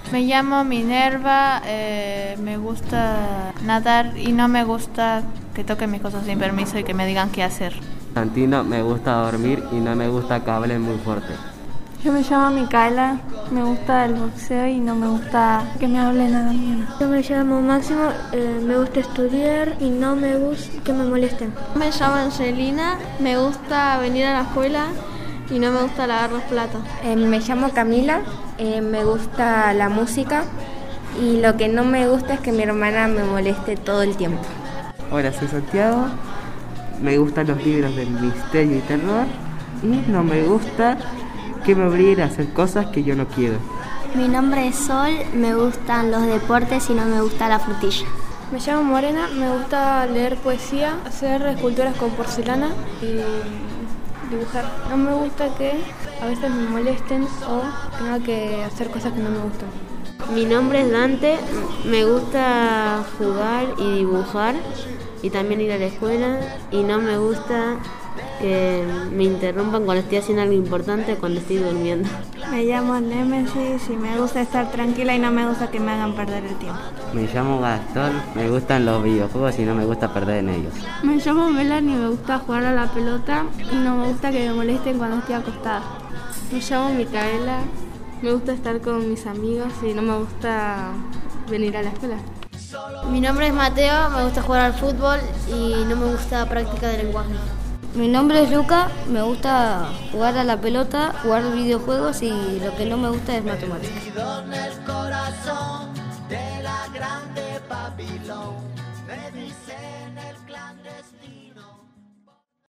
Me llamo Minerva, me gusta nadar y no me gusta que toquen mis cosas sin permiso y que me digan qué hacer. Santino, me gusta dormir y no me gusta que hablen muy fuerte. Yo me llamo Micaela, me gusta el boxeo y no me gusta que me hablen nada bien. Yo me llamo Máximo, me gusta estudiar y no me gusta que me molesten. Me llamo Angelina, me gusta venir a la escuela y no me gusta lavar los platos. Me llamo Camila, me gusta la música y lo que no me gusta es que mi hermana me moleste todo el tiempo. Hola, soy Santiago, me gustan los libros de misterio y terror y no me gusta que me obliguen a hacer cosas que yo no quiero. Mi nombre es Sol, me gustan los deportes y no me gusta la frutilla. Me llamo Morena, me gusta leer poesía, hacer esculturas con porcelana y dibujar. No me gusta que a veces me molesten o tenga que hacer cosas que no me gustan. Mi nombre es Dante, me gusta jugar y dibujar y también ir a la escuela y no me gusta que me interrumpan cuando estoy haciendo algo importante, cuando estoy durmiendo. Me llamo Némesis y me gusta estar tranquila y no me gusta que me hagan perder el tiempo. Me llamo Gastón, me gustan los videojuegos y no me gusta perder en ellos. Me llamo Melanie, me gusta jugar a la pelota y no me gusta que me molesten cuando estoy acostada. Me llamo Micaela, me gusta estar con mis amigos y no me gusta venir a la escuela. Mi nombre es Mateo, me gusta jugar al fútbol y no me gusta práctica de lenguaje. Mi nombre es Luca, me gusta jugar a la pelota, jugar videojuegos y lo que no me gusta es matemáticas. El corazón de la grande Babilón me dice